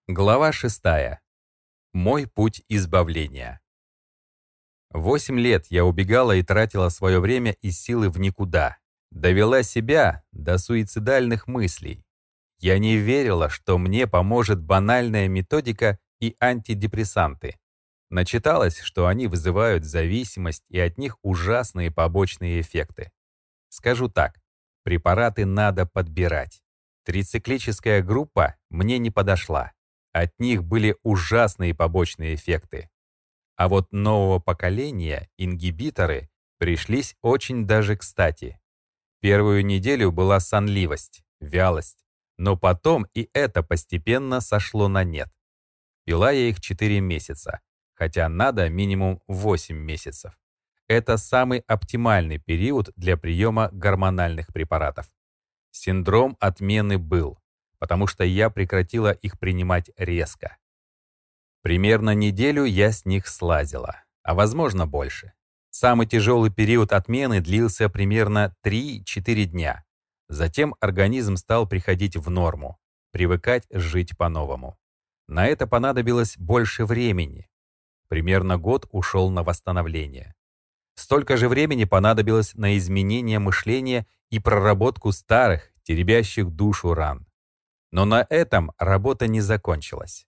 Глава 6. Мой путь избавления. 8 лет я убегала и тратила свое время и силы в никуда. Довела себя до суицидальных мыслей. Я не верила, что мне поможет банальная методика и антидепрессанты. Начиталась, что они вызывают зависимость и от них ужасные побочные эффекты. Скажу так, препараты надо подбирать. Трициклическая группа мне не подошла. От них были ужасные побочные эффекты. А вот нового поколения ингибиторы пришлись очень даже кстати. Первую неделю была сонливость, вялость, но потом и это постепенно сошло на нет. Пила я их 4 месяца, хотя надо минимум 8 месяцев. Это самый оптимальный период для приема гормональных препаратов. Синдром отмены был, потому что я прекратила их принимать резко. Примерно неделю я с них слазила, а возможно больше. Самый тяжелый период отмены длился примерно 3-4 дня. Затем организм стал приходить в норму, привыкать жить по-новому. На это понадобилось больше времени. Примерно год ушел на восстановление. Столько же времени понадобилось на изменение мышления и проработку старых, теребящих душу ран. Но на этом работа не закончилась.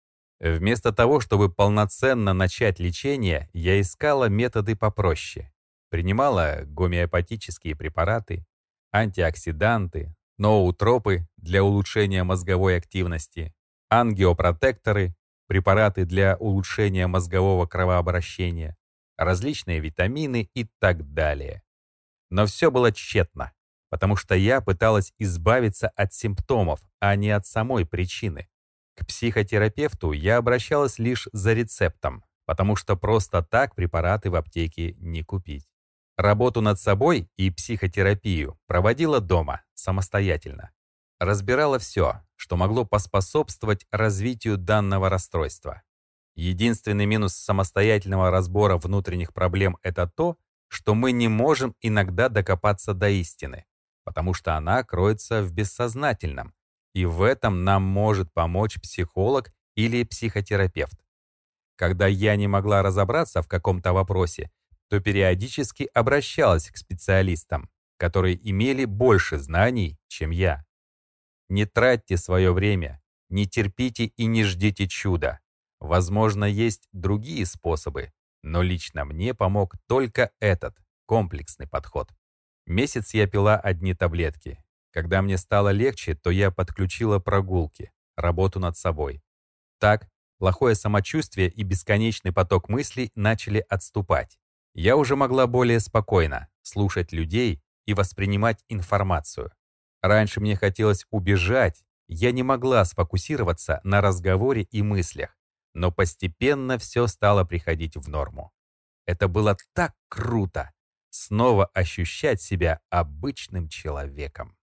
Вместо того, чтобы полноценно начать лечение, я искала методы попроще. Принимала гомеопатические препараты, антиоксиданты, ноотропы для улучшения мозговой активности, ангиопротекторы, препараты для улучшения мозгового кровообращения, различные витамины и так далее. Но все было тщетно, потому что я пыталась избавиться от симптомов, а не от самой причины. К психотерапевту я обращалась лишь за рецептом, потому что просто так препараты в аптеке не купить. Работу над собой и психотерапию проводила дома, самостоятельно. Разбирала все, что могло поспособствовать развитию данного расстройства. Единственный минус самостоятельного разбора внутренних проблем — это то, что мы не можем иногда докопаться до истины, потому что она кроется в бессознательном, и в этом нам может помочь психолог или психотерапевт. Когда я не могла разобраться в каком-то вопросе, то периодически обращалась к специалистам, которые имели больше знаний, чем я. Не тратьте свое время, не терпите и не ждите чуда. Возможно, есть другие способы, но лично мне помог только этот комплексный подход. Месяц я пила одни таблетки. Когда мне стало легче, то я подключила прогулки, работу над собой. Так, плохое самочувствие и бесконечный поток мыслей начали отступать. Я уже могла более спокойно слушать людей и воспринимать информацию. Раньше мне хотелось убежать, я не могла сфокусироваться на разговоре и мыслях, но постепенно все стало приходить в норму. Это было так круто! Снова ощущать себя обычным человеком.